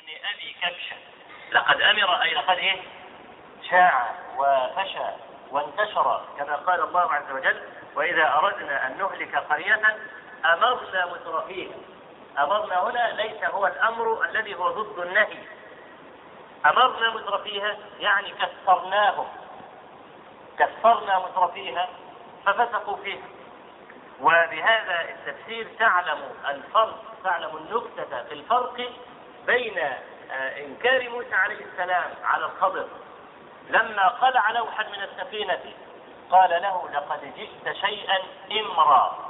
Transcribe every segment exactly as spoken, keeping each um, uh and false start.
ابن أبي كبشة. لقد أمر أي لقد إيه؟ شاع وفشى وانتشر، كما قال الله عز وجل: وإذا أردنا أن نهلك قرية أمرنا مترفيها. أمرنا هنا ليس هو الأمر الذي هو ضد النهي، أمرنا مترفيها يعني كثرناهم، كثرنا مترفيها ففسقوا فيها. وبهذا التفسير تعلم الفرق، تعلم النكتة في الفرق بين إنكار موسى عليه السلام على الخضر لما قلع لوحا من السفينة قال له: لقد جئت شيئا إمرا.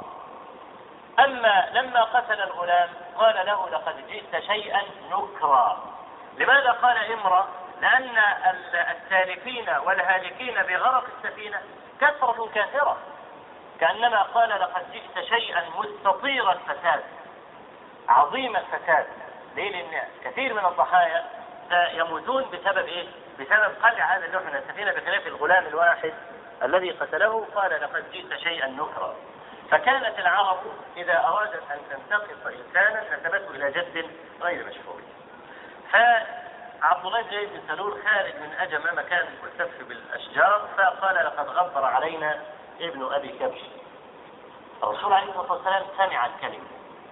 أما لما قتل الغلام قال له: لقد جئت شيئا نكرا. لماذا قال إمرا؟ لأن التالفين والهالكين بغرق السفينة كثرة كثيرة، كأنما قال: لقد جئت شيئا مستطير الفساد، عظيم الفساد. ليه؟ لأن كثير من الضحايا يموتون بسبب إيه؟ بسبب قلع هذا اللوح من السفينة، بخلاف الغلام الواحد الذي قتله قال: لقد جئت شيئا نكرا. فكانت العرب إذا أرادت أن تنتقص إنسانا نسبته إلى جد غير مشهور. فعبد الله بن زيد بن سلول خارج من أجمع مكان ملتف بالأشجار فقال: لقد غبر علينا ابن أبي كبش. الرسول عليه الصلاة والسلام سمع الكلمة،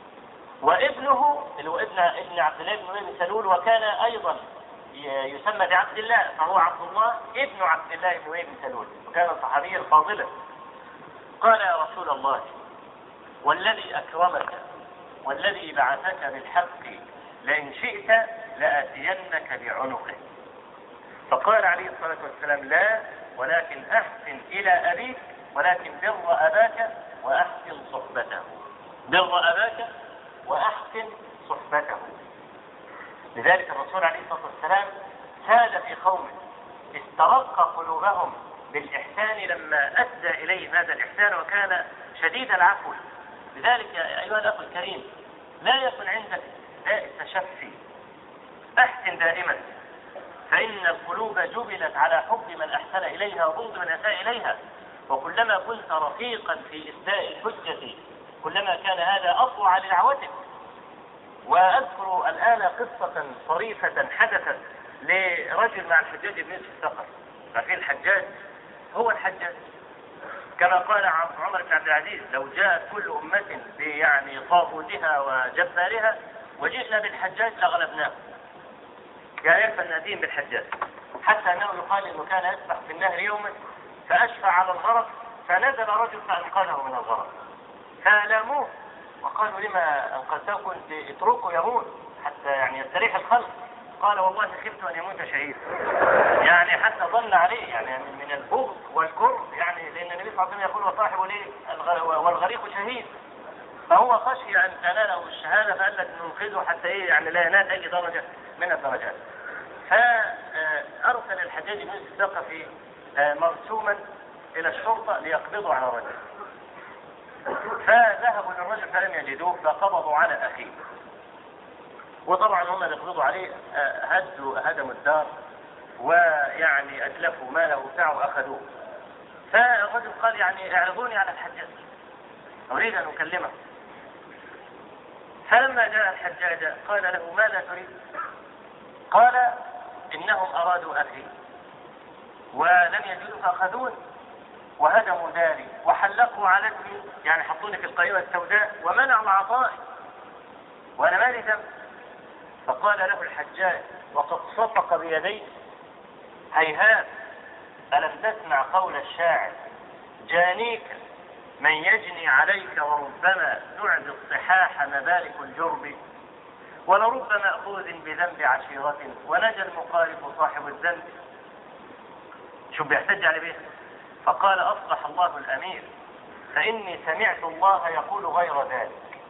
وابنه اللي هو ابن ابن عبد الله بن أبي سلول وكان أيضا يسمى بعبد الله، فهو عبد الله ابن عبد الله بن أبي سلول، وكان صحابيا فاضلا. قال: يا رسول الله، والذي أكرمك والذي بعثك بالحق لئن شئت لآتينك بعنقه. فقال عليه الصلاة والسلام: لا، ولكن أحسن إلى أبيك، ولكن بر أباك وأحسن صحبته. بر أباك وأحسن صحبته. لذلك الرسول عليه الصلاة والسلام ساد في قوم استرق قلوبهم بالإحسان لما أدى إليه هذا الإحسان وكان شديد العفو. لذلك أيها الأخ الكريم، لا يكن عندك داء التشفي، أحسن دائما، فإن القلوب جبلت على حب من أحسن إليها وبغض من أساء إليها. وكلما كنت رفيقا في إسداء الحجة كلما كان هذا أطوع لدعوتك. وأذكر الآن قصة طريفة حدثت لرجل مع الحجاج بن يوسف الثقفي. ففي الحجاج هو الحجاج، كما قال عمر بن عبد العزيز: لو جاءت كل أمة يعني طاغوتها وجبارها وجئنا بالحجاج لغلبناه. يعني يكفى النديم بالحجاج، حتى أنه يقال إنه كان يسبح في النهر يوما فأشفى على الغرق فنزل رجل فأنقذه من الغرق، فلاموه وقالوا: لما أنقذته؟ كنت اتركه يموت حتى يعني يستريح الخلق. قال: والله خفت أن يموت شهيد. يعني حتى ظن عليه يعني من البغض والكره، يعني لأن النبي صلى الله عليه وسلم يقول: وصاحب ليه والغريق شهيد. فهو خشي أن تناله الشهادة فقال لك ننقذه حتى إيه يعني لا ينال أي درجة من الدرجات. فأرسل الحجاج بن يوسف الثقفي مرسوما إلى الشرطة ليقبضوا على الرجل. فذهبوا للرجل فلم يجدوه فقبضوا على أخيه. وطبعا هم اللي قبضوا عليه هدوا هدموا الدار ويعني أتلفوا ماله بتاعه وأخذوه. فالرجل قال: يعني اعرضوني على الحجاج، أريد أن أكلمه. فلما جاء الحجاج قال له: ماذا تريد؟ قال: إنهم أرادوا أخي ولم يجدوا فأخذوني وهدموا داري وحلقوا على اسمي، يعني حطوني في القائمة السوداء ومنعوا عطائي وأنا مالي ذنب. فقال له الحجاج وقد صفق بيديه: هيهات، ألم تسمع قول الشاعر: جانيك من يجني عليك وربما تعد الصحاح مبارك الجرب، ولرب مأخوذ بذنب عشيرة ونجا المقارب صاحب الذنب. شو بيحتج على بيه؟ فقال: أصلح الله الأمير، فإني سمعت الله يقول غير ذلك.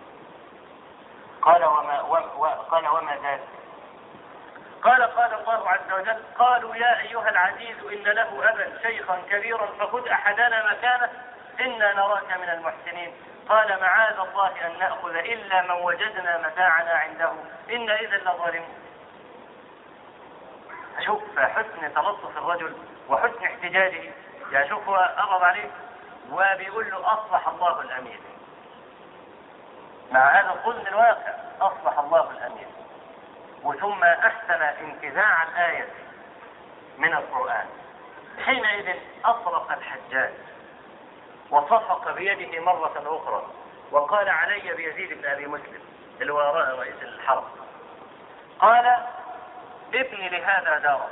قال: وما, و... قال وما ذلك؟ قال: قال الله عز وجل: قالوا يا أيها العزيز إن له أبا شيخا كبيرا فخذ أحدنا مكانه إنا نراك من المحسنين. قال: معاذ الله أن نأخذ إلا من وجدنا متاعنا عنده إنا إذا لظالمون. شوف حسن تلطف الرجل وحسن احتجاجه، يعني شوف هو قرب عليه وبيقول له: أصلح الله الأمير. مع هذا الظلم الواقع أصلح الله الأمير. وثم أحسن انتزاع الآية من القرآن. حينئذ أطرق الحجاج وصفق بيده مرة أخرى وقال علي بيزيد بن أبي مسلم اللي هو رئيس الحرب، قال ابني لهذا دارا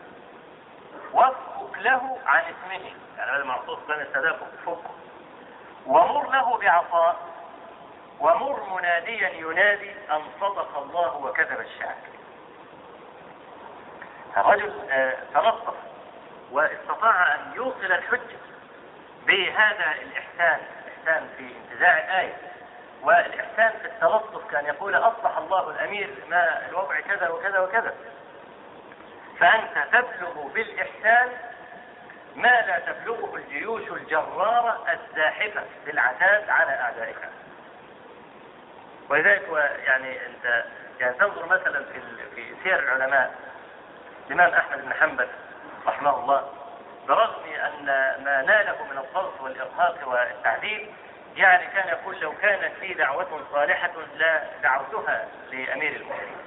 وافك له عن اسمه، يعني هذا المعصوص كان السادة فك، ومر له بعصا ومر مناديا ينادي أن صدق الله وكذب الشاعر. الرجل تلطف واستطاع أن يوصل الحجة بهذا الإحسان، الإحسان في انتزاع الآية والإحسان في التلطف، كان يقول أصلح الله الأمير ما الوضع كذا وكذا وكذا. فأنت تبلغ بالإحسان ما لا تبلغه الجيوش الجرارة الزاحفة بالعتاد على أعدائها. ولذلك يعني أنت يعني تنظر مثلا في في سير العلماء، الإمام أحمد بن حنبل رحمه الله، برغم أن ما ناله من الضغط والإرهاق والتعذيب، يعني كان يقول لو كانت لي دعوة صالحة لا دعوتها لأمير المؤمنين.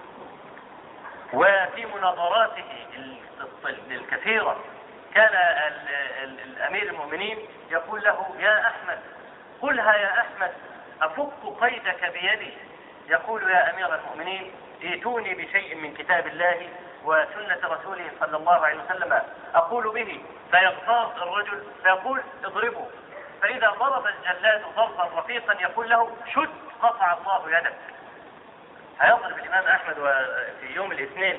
وفي مناظراته الكثيرة كان الأمير المؤمنين يقول له يا أحمد قلها يا أحمد أفك قيدك بيدي، يقول يا أمير المؤمنين ائتوني بشيء من كتاب الله وسنة رسوله صلى الله عليه وسلم أقول به، فيغتاظ الرجل فيقول اضربه، فإذا ضرب الجلاد ضربا رفيقا يقول له شد قطع الله يدك. هيضرب الإمام أحمد في يوم الاثنين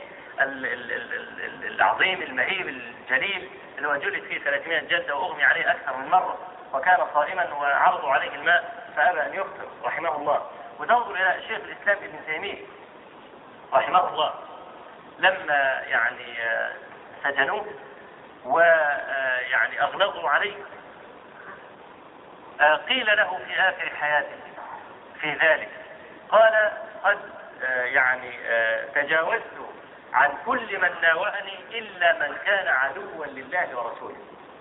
العظيم المهيب الجليل اللي هو جلد فيه ثلاثمائة جلدة وأغمي عليه أكثر من مرة، وكان صائما وعرضوا عليه الماء فأبى أن يفطر رحمه الله. وتنظر إلى شيخ الإسلام ابن تيمية رحمه الله لما يعني سجنوه ويعني أغلظوا عليه، قيل له في آخر حياته في ذلك قال قد يعني تجاوزت عن كل من ناوأني إلا من كان عدوا لله ورسوله.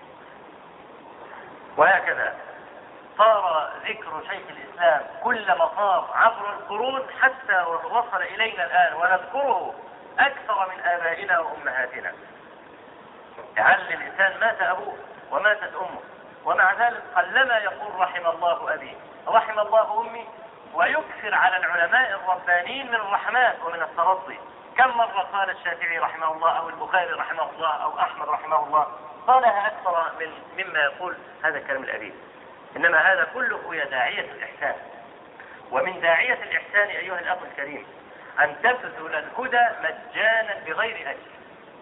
وهكذا صار ذكر شيخ الإسلام كلما طار عبر القرون حتى وصل إلينا الآن ونذكره أكثر من آبائنا وأمهاتنا. لعل الإنسان مات أبوه وماتت أمه، ومع ذلك قلما يقول رحم الله أبي رحم الله أمي، ويكثر على العلماء الربانيين من الرحمات ومن الترضي. كم مرة قال الشافعي رحمه الله أو البخاري رحمه الله أو أحمد رحمه الله قالها أكثر من مما يقول هذا الكلام الأبي. إنما هذا كله هي داعية الإحسان. ومن داعية الإحسان أيها الأخ الكريم أن تبذل الهدى مجانا بغير أجر.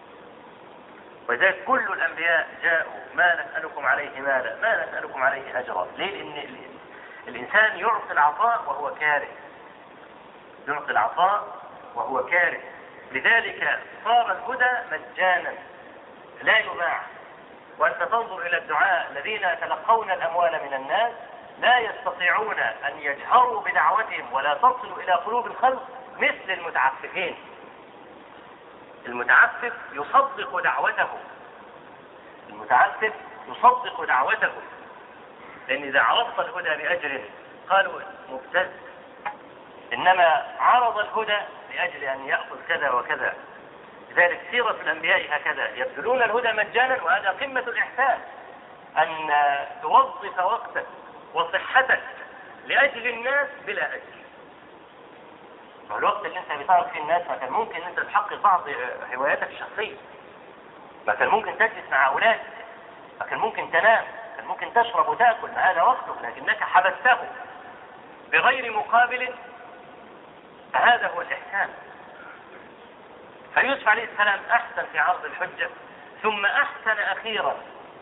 وذلك كل الأنبياء جاءوا ما نسألكم عليه مالا ما نسألكم عليه أجرا. ليه؟ لأن الإنسان يعطي العطاء وهو كاره، يعطي العطاء وهو كاره. لذلك صار الهدى مجانا لا يباع. وأنت تنظر إلى الدعاء الذين يتلقون الأموال من الناس لا يستطيعون أن يجهروا بدعوتهم ولا تصل إلى قلوب الخلق مثل المتعففين. المتعفف يصدق دعوته، المتعفف يصدق دعوته، لأن إذا عرضت الهدى بأجر قالوا مبتز، إنما عرض الهدى لأجل أن يأخذ كذا وكذا. لذلك سيرة الأنبياء هكذا يبذلون الهدى مجانا، وهذا قمة الإحسان أن توظف وقتك وصحتك لأجل الناس بلا أجر. الوقت اللي انت بتعرف فيه الناس مثلا ممكن انت تحقق بعض هواياتك الشخصية، مثلا ممكن تجلس مع أولادك، لكن ممكن تنام، لكن ممكن تشرب وتأكل، هذا وقتك لكنك حبسته بغير مقابل. هذا هو الإحسان. فيوسف عليه السلام أحسن في عرض الحجة، ثم أحسن أخيرا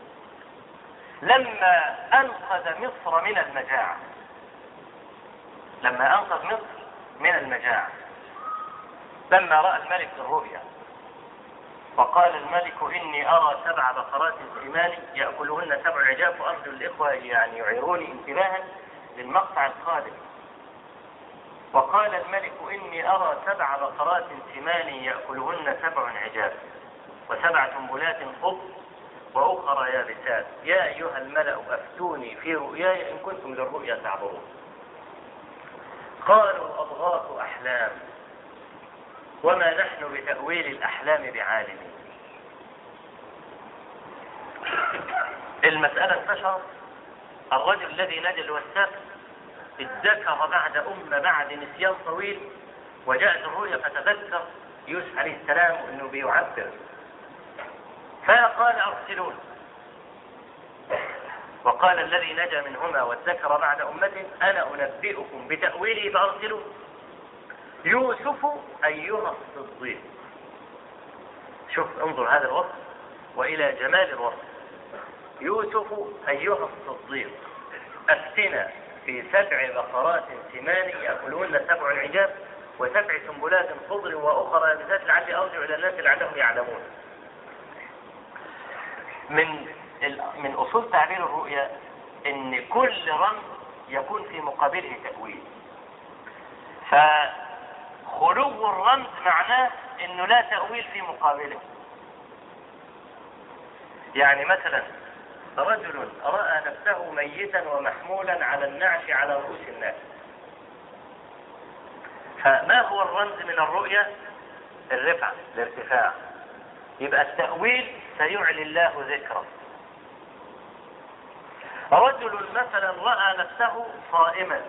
لما أنقذ مصر من المجاعة. لما أنقذ مصر من المجاعة لما رأى الملك الرؤيا وقال الملك إني أرى سبع بقرات سمان يأكلهن سبع عجاف، وأرجو الإخوة يعني يعيروني انتباها للمقطع القادم. وقال الملك إني أرى سبع بقرات سمان يأكلهن سبع عجاف وسبع سنبلات خضر وأخرى يابسات يا أيها الملأ أفتوني في رؤياي إن كنتم للرؤيا تعبرون. قالوا أضغاث أحلام وما نحن بتأويل الأحلام بعالمين. المسألة انتشرت. الرجل الذي نجا الوثاق اتذكر بعد أمة بعد نسيان طويل، وجاءت الرؤيا فتذكر يوسف عليه السلام انه بيعبر، فقال ارسلون. وقال الذي نجا منهما وادكر بعد أمة انا انبئكم بتأويله فارسلون. يوسف ايها الصديق. شوف انظر هذا الوصف والى جمال الوصف. يوسف ايها الصديق افتنا في سبع بقرات سمان يأكلون سبع عجاب وسبع سنبلات خضر واخرى يابسات لعلي ارجع الى الناس لعلهم يعلمون. من من اصول تعبير الرؤيا ان كل رمز يكون في مقابله تأويل. فخلو الرمز معناه انه لا تأويل في مقابله. يعني مثلا رجل رأى نفسه ميتا ومحمولا على النعش على رؤوس الناس. فما هو الرمز من الرؤيا؟ الرفعة، الارتفاع. يبقى التأويل سيعلي الله ذكره. رجل مثلا رأى نفسه صائما.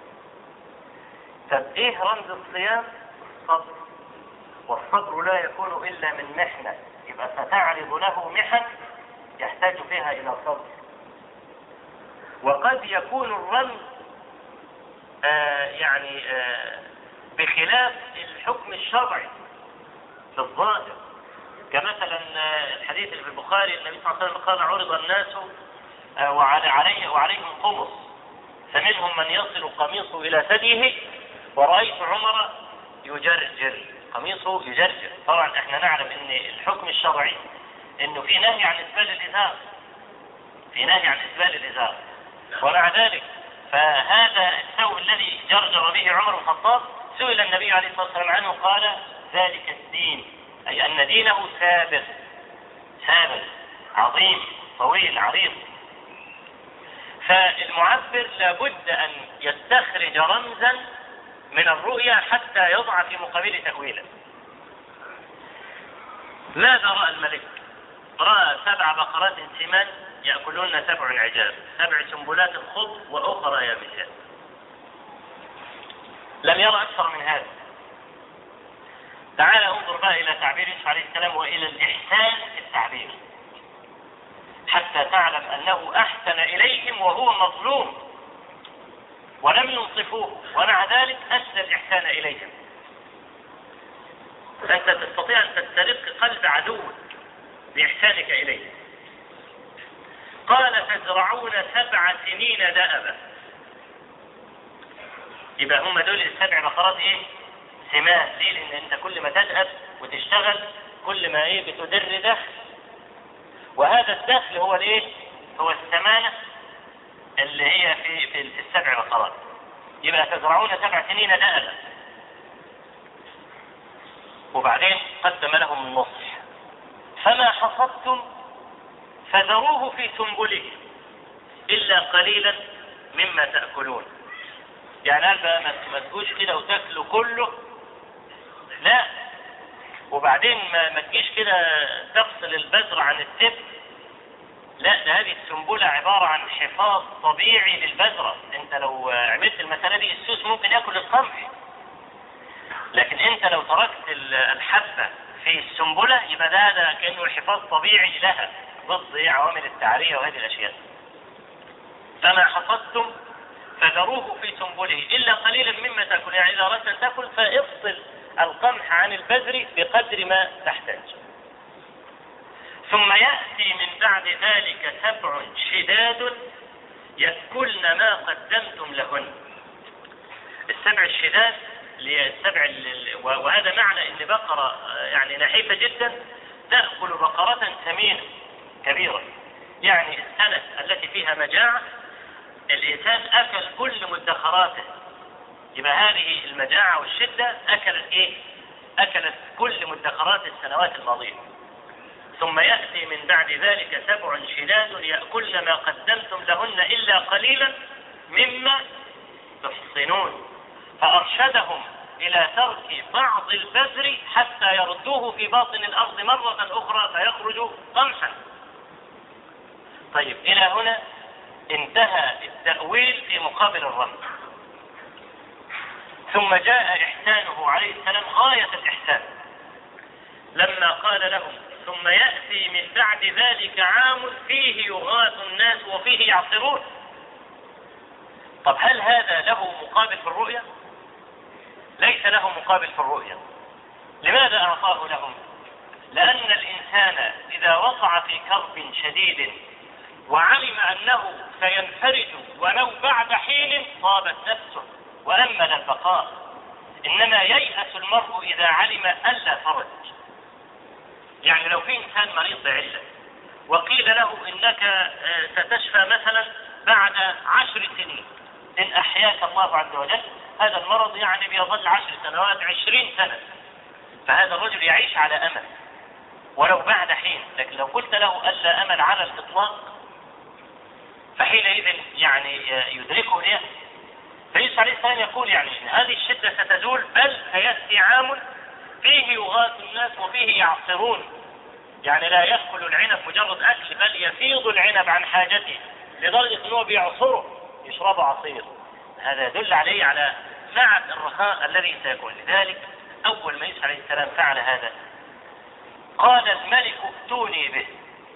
طب ايه رمز الصيام؟ الصبر. والصبر لا يكون الا من محنة، يبقى ستعرض له محن يحتاج فيها الى صبر. وقد يكون الرمز آه يعني آه بخلاف الحكم الشرعي في الظاهر، كمثلا الحديث اللي في البخاري النبي صلى الله عليه وسلم قال عرض الناس وعليه وعليهم قمص فمنهم من يصل قميصه الى ثديه ورأيت عمر يجرجر قميصه يجرجر. طبعا احنا نعلم ان الحكم الشرعي انه في نهي عن اسبال الازار، في نهي عن اسبال الازار. ومع ذلك فهذا الثوب الذي جرجر به عمر بن الخطاب سئل النبي عليه الصلاة والسلام عنه قال ذلك الدين، أي أن دينه ثابت ثابت عظيم طويل عريض. فالمعبر لابد أن يستخرج رمزا من الرؤيا حتى يضع في مقابل تأويله. ماذا رأى الملك؟ رأى سبع بقرات سمان يأكلون سبع عجاب سبع سنبلات خضر وأخرى يابسات. لم يرى أكثر من هذا. تعال انظر بقى إلى تعبير يوسف عليه السلام وإلى الإحسان في التعبير حتى تعلم أنه أحسن إليهم وهو مظلوم ولم ينصفوه، ومع ذلك أسدى الإحسان إليهم. فأنت تستطيع أن تسترق قلب عدوك بإحسانك إليه. قال تزرعون سبع سنين دأبا. يبقى هم دول السبع بقرات ايه؟ سمان. ليه؟ لان انت كل ما تدأب وتشتغل كل ما ايه بتدر دخل، وهذا الدخل هو الايه؟ هو الثمانة اللي هي في في, في السبع بقرات. يبقى تزرعون سبع سنين دأبا. وبعدين قدم لهم النصح فما حصدتم فذروه في سنبله إلا قليلا مما تأكلون. يعني قال بقى ما تجوش كده وتاكلوا كله، لا. وبعدين ما, ما تجيش كده تفصل البذر عن التب، لا. ده هذه السنبلة عبارة عن حفاظ طبيعي للبذرة. انت لو عملت المسألة دي السوس ممكن ياكل القمح، لكن انت لو تركت الحبة في السنبلة يبقى ده, ده كأنه حفاظ طبيعي لها ضد عوامل التعرية وهذه الأشياء. فما حصدتم فذروه في سنبله إلا قليلا مما تأكل. يعني إذا أردت أن تأكل فافصل القمح عن البذر بقدر ما تحتاج. ثم يأتي من بعد ذلك سبع شداد يأكلن ما قدمتم لهن. السبع الشداد السبع، وهذا معنى ان بقرة يعني نحيفة جدا تأكل بقرة ثمينة كبيرة. يعني السنة التي فيها مجاعة الإنسان أكل كل مدخراته، يبقى هذه المجاعة والشدة أكلت إيه؟ أكلت كل مدخرات السنوات الماضية. ثم يأتي من بعد ذلك سبع شداد يأكلن ما قدمتم لهن إلا قليلا مما تحصنون. فأرشدهم إلى ترك بعض البذر حتى يردوه في باطن الأرض مرة أخرى فيخرج قمحا. طيب إلى هنا انتهى التأويل في مقابل الرمز. ثم جاء إحسانه عليه السلام غاية الإحسان لما قال لهم ثم يأتي من بعد ذلك عام فيه يغاث الناس وفيه يعصرون. طب هل هذا له مقابل في الرؤيا؟ ليس له مقابل في الرؤيا. لماذا أعطاه لهم؟ لأن الإنسان إذا وقع في كرب شديد وعلم أنه سينفرج ولو بعد حين طابت نفسه وأمل البقاء، إنما ييأس المرء إذا علم ألا فرج. يعني لو في إنسان مريض بعلة وقيل له إنك ستشفى مثلا بعد عشر سنين إن أحياك الله عز وجل، هذا المرض يعني بيظل عشر سنوات عشرين سنة، فهذا الرجل يعيش على أمل ولو بعد حين. لكن لو قلت له ألا أمل على الإطلاق فحينئذ يعني يدركه اليأس. فيوسف عليه السلام يقول يعني إن هذه الشدة ستزول، بل سيأتي عام فيه يغاث الناس وفيه يعصرون، يعني لا يأكل العنب مجرد أكل بل يفيض العنب عن حاجته لدرجة أنه بيعصره يشرب عصير. هذا يدل عليه على سعة الرخاء الذي سيكون. لذلك أول ما يوسف عليه السلام فعل هذا قال الملك ائتوني به.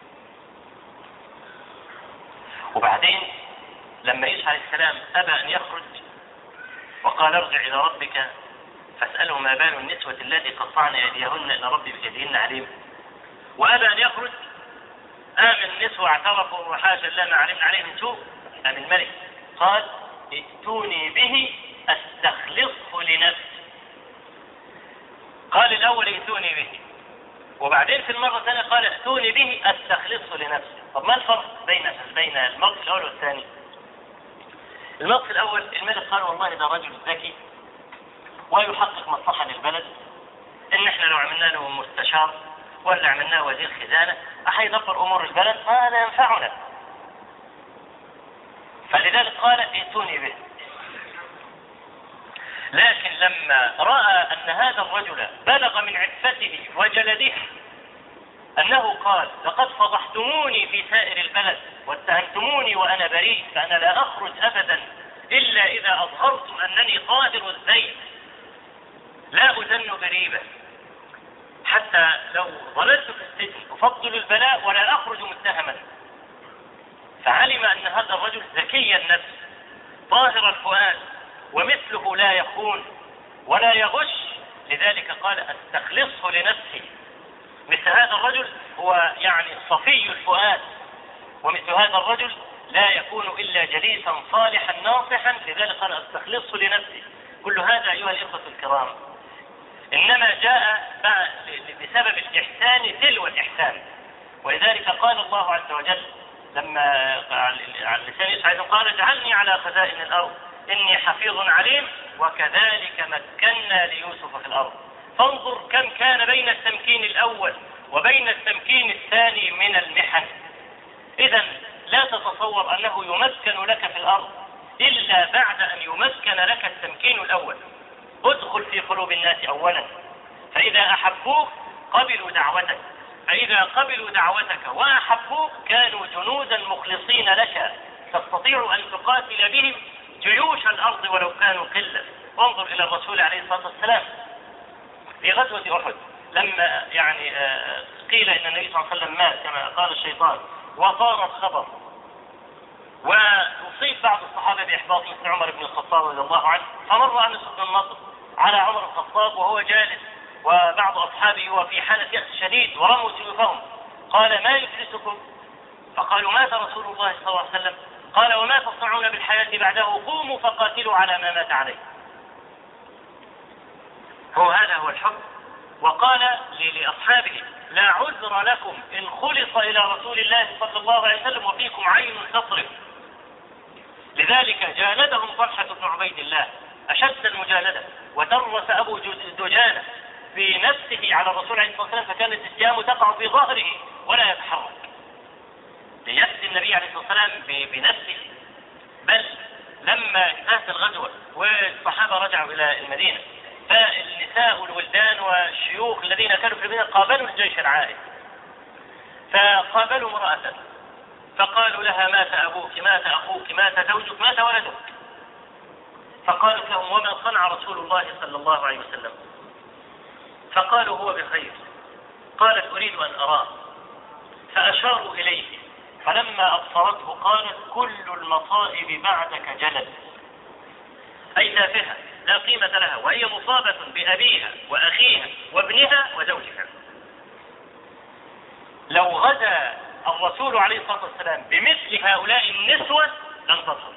وبعدين لما يوسف عليه السلام أبى أن يخرج وقال ارجع إلى ربك فاسأله ما بال النسوة التي قطعن يديهن إن ربي بيدهن عليم، وأبى أن يخرج، آمن النسوة اعترفوا وحاشا لا ما علمنا عليه من سوء، أم الملك قال ائتوني به أستخلصه لنفسي. قال الأول ائتوني به، وبعدين في المرة الثانية قال ائتوني به أستخلصه لنفسي. طب ما الفرق بين بين الموقف الأول والثاني؟ الموقف الأول الملك قال والله ده رجل ذكي ويحقق مصلحة للبلد، إن إحنا لو عملنا له مستشار ولا عملناه وزير خزانة أحيدبر أمور البلد فهذا ينفعنا. فلذلك قال ائتوني به. لكن لما رأى أن هذا الرجل بلغ من عفته وجلده أنه قال لقد فضحتموني في سائر البلد واتهمتموني وأنا بريء، فأنا لا أخرج أبدا إلا إذا أظهرتم أنني قادر الزيت لا أذن بريبة، حتى لو ظللت في السجن أفضل البلاء ولا أخرج متهما. فعلم أن هذا الرجل ذكي النفس طاهر الفؤاد ومثله لا يخون ولا يغش، لذلك قال أستخلصه لنفسي. مثل هذا الرجل هو يعني صفي الفؤاد، ومثل هذا الرجل لا يكون إلا جليسا صالحا ناصحا، لذلك قال أستخلصه لنفسي. كل هذا أيها الإخوة الكرام إنما جاء بسبب الإحسان تلو الإحسان. ولذلك قال الله عز وجل لما على لسان يوسف قال اجعلني على خزائن الأرض إني حفيظ عليم وكذلك مكنا ليوسف في الأرض. فانظر كم كان بين التمكين الأول وبين التمكين الثاني من المحن. إذن لا تتصور أنه يمكن لك في الأرض إلا بعد أن يمكن لك التمكين الأول. ادخل في قلوب الناس أولا، فإذا أحبوك قبلوا دعوتك، فإذا قبلوا دعوتك وأحبوك كانوا جنودا مخلصين لك تستطيع أن تقاتل بهم جيوش الأرض ولو كانوا قلة. وانظر إلى الرسول عليه الصلاة والسلام في غزوة أحد لما يعني قيل إن النبي صلى الله عليه وسلم مات كما قال الشيطان وطار الخبر، وأصيب بعض الصحابة بإحباط مثل عمر بن الخطاب رضي الله عنه، فمر أنس بن النضر على عمر الخطاب وهو جالس وبعض أصحابه هو في حالة يأس شديد ورموا سيوفهم، قال ما يجلسكم؟ فقالوا مات رسول الله صلى الله عليه وسلم. قال وما تصنعون بالحياة بعده؟ قوموا فقاتلوا على ما مات عليه. هو هذا هو الحب. وقال لأصحابه لا عذر لكم إن خلص إلى رسول الله صلى الله عليه وسلم وفيكم عين تصرف. لذلك جالدهم طلحة بن عبيد الله أشد المجالدة، ودرس أبو دجانة في نفسه على الرسول عليه الصلاة والسلام، فكانت السهام تقع في ظهره ولا يتحرك ليأتي النبي عليه الصلاة والسلام بنفسه. بل لما انتهت الغزوة والصحابة رجعوا إلى المدينة فالنساء والولدان والشيوخ الذين كانوا في المدينة قابلوا الجيش العائد، فقابلوا امرأة فقالوا لها مات أبوك، مات أخوك، مات زوجك، مات ولدك. فقالت لهم وما صنع رسول الله صلى الله عليه وسلم؟ فقالوا هو بخير. قالت أريد أن أراه. فأشاروا إليه، فلما أبصرته قالت كل المصائب بعدك جلل، أي تافهة لا قيمة لها، وهي مصابة بأبيها وأخيها وابنها وزوجها. لو غدا الرسول عليه الصلاة والسلام بمثل هؤلاء النسوة لانتصر.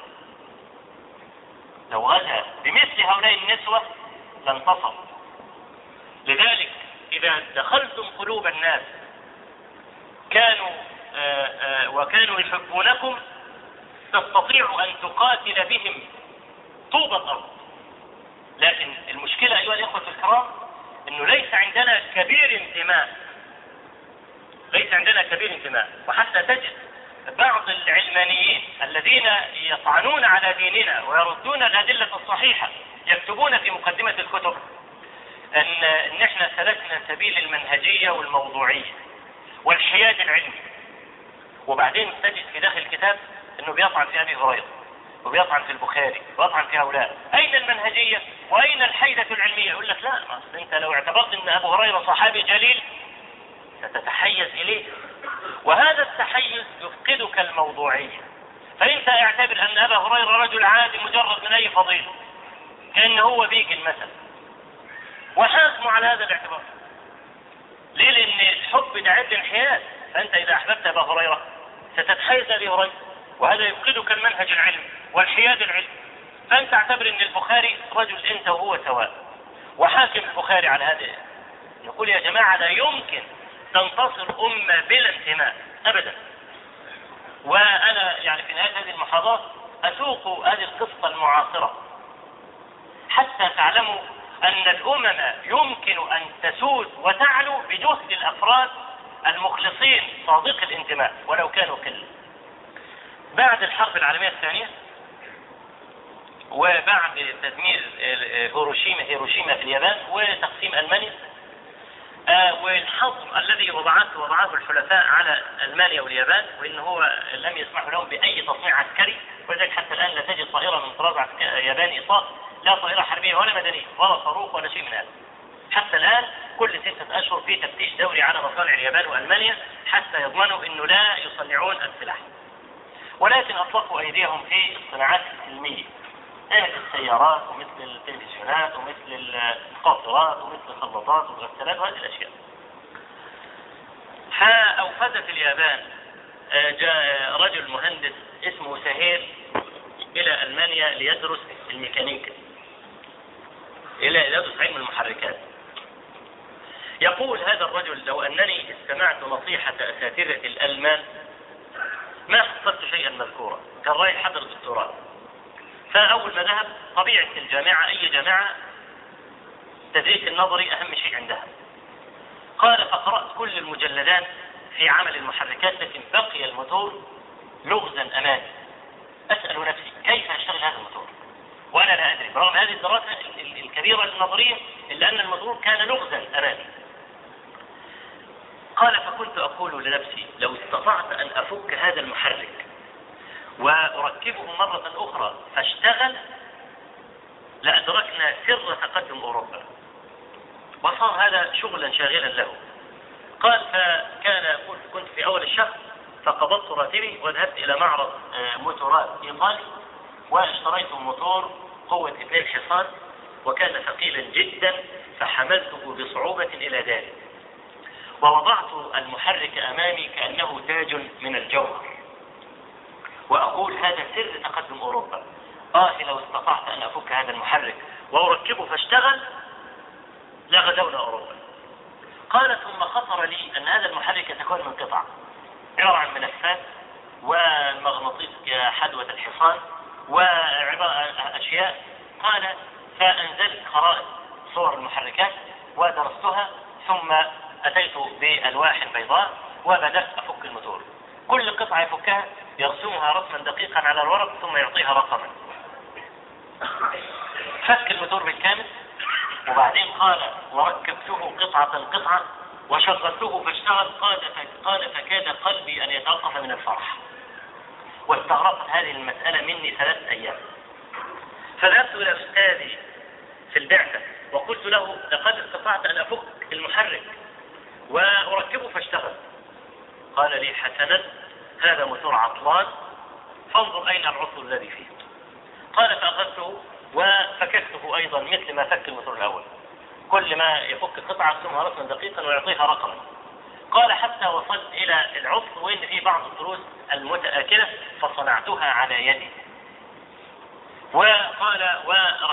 لو غدا بمثل هؤلاء النسوة لانتصر. لذلك إذا دخلتم قلوب الناس كانوا آآ آآ وكانوا يحبونكم تستطيع أن تقاتل بهم طوب الأرض. لكن المشكلة أيها الإخوة الكرام أنه ليس عندنا كبير انتماء، ليس عندنا كبير انتماء. وحتى تجد بعض العلمانيين الذين يطعنون على ديننا ويردون الأدلة الصحيحة يكتبون في مقدمة الكتب أن, إن احنا سلكنا سبيل المنهجية والموضوعية والحياد العلمي، وبعدين تجد في داخل الكتاب أنه بيطعن في أبي هريرة وبيطعن في البخاري ويطعن في هؤلاء. أين المنهجية وأين الحيدة العلمية؟ يقول لك لا، أصل أنت لو اعتبرت أن أبو هريرة صحابي جليل ستتحيز إليه، وهذا التحيز يفقدك الموضوعية. فأنت اعتبر أن أبا هريرة رجل عادي مجرد من أي فضيلة كأنه هو بيك المثل، وحاكموا على هذا الاعتبار. ليه؟ لأن الحب ده عد انحياز، فأنت إذا أحببت أبا هريرة ستتحيز أبي هريرة، وهذا يفقدك المنهج العلمي والحياد العلمي. فأنت اعتبر أن البخاري رجل أنت وهو سواء، وحاكم البخاري على هذا. نقول يا جماعة لا يمكن تنتصر أمة بلا انتماء أبدا. وأنا يعني في نهاية هذه المحاضرات أسوق هذه القصة المعاصرة حتى تعلموا أن الأمم يمكن أن تسود وتعلو بجهد الأفراد المخلصين صادق الانتماء ولو كانوا قلة. بعد الحرب العالمية الثانية وبعد تدمير هيروشيما هيروشيما في اليابان وتقسيم ألمانيا آه والحظر الذي وضعته وضعته الحلفاء على ألمانيا واليابان، وإن هو لم يسمحوا لهم بأي تصنيع عسكري، ولذلك حتى الآن لا تجد طائرة من طراز ياباني إطلاق، لا طائرة حربية ولا مدنية ولا صاروخ ولا شيء من هذا. حتى الآن كل ستة أشهر في تفتيش دوري على مصانع اليابان وألمانيا حتى يضمنوا أنه لا يصنعون السلاح، ولكن أطلقوا أيديهم في الصناعات السلمية مثل السيارات ومثل التلفزيونات ومثل القاطرات ومثل الخلاطات والغسالات وهذه الأشياء. فأوفدت اليابان جاء رجل مهندس اسمه سهير إلى ألمانيا ليدرس الميكانيكا، إلى يدرس علم المحركات. يقول هذا الرجل لو أنني استمعت نصيحة أساتذة الألمان ما حصلت شيئا مذكورا، كان رايح حضر الدكتوراه. فأول ما ذهب طبيعة الجامعة أي جامعة تدريس النظري أهم شيء عندها. قال فقرأت كل المجلدات في عمل المحركات، لكن بقي الموتور لغزا أمامي. أسأل نفسي كيف يشتغل هذا الموتور وأنا لا أدري، برغم هذه الدراسة الكبيرة النظرية إلا أن الموتور كان لغزا أمامي. قال فكنت أقول لنفسي لو استطعت أن أفك هذا المحرك وأركبه مرة أخرى فاشتغل لأدركنا سر تقدم أوروبا. وصار هذا شغلا شاغلا له. قال فكان كنت في أول الشهر فقبضت راتبي وذهبت إلى معرض موتورات إيطالي واشتريت موتور قوة اثنين حصان، وكان ثقيلا جدا فحملته بصعوبة إلى داري، ووضعت المحرك أمامي كأنه تاج من الجوهر، وأقول هذا سر تقدم أوروبا. آه لو استطعت أن أفك هذا المحرك وأركبه فاشتغل لغزونا أوروبا. قال ثم خطر لي أن هذا المحرك يتكون من قطع عبارة عن ملفات ومغناطيس كحدوة الحصان وأشياء. قال فأنزلت خرائط صور المحركات ودرستها، ثم أتيت بألواح بيضاء وبدأت أفك الموتور. كل قطعة يفكها يرسمها رسما دقيقا على الورق ثم يعطيها رقما. فك الموتور بالكامل وبعدين قال وركبته قطعة قطعة وشغلته فاشتغل. قال قال فكاد قلبي أن يتوقف من الفرح، واستغرقت هذه المسألة مني ثلاث أيام. فذهبت إلى أستاذي في البعثة وقلت له لقد استطعت أن أفك المحرك وأركبه فاشتغل. قال لي حسنا، هذا موتور عطلان، فانظر أين العطل الذي فيه. قال فأخذته وفككته أيضا مثل ما فك الموتور الأول، كل ما يفك قطعة ثم رسما دقيقا ويعطيها رقما. قال حتى وصلت إلى العطل وإن في بعض الضروس المتآكلة فصنعتها على يدي. وقال وركبت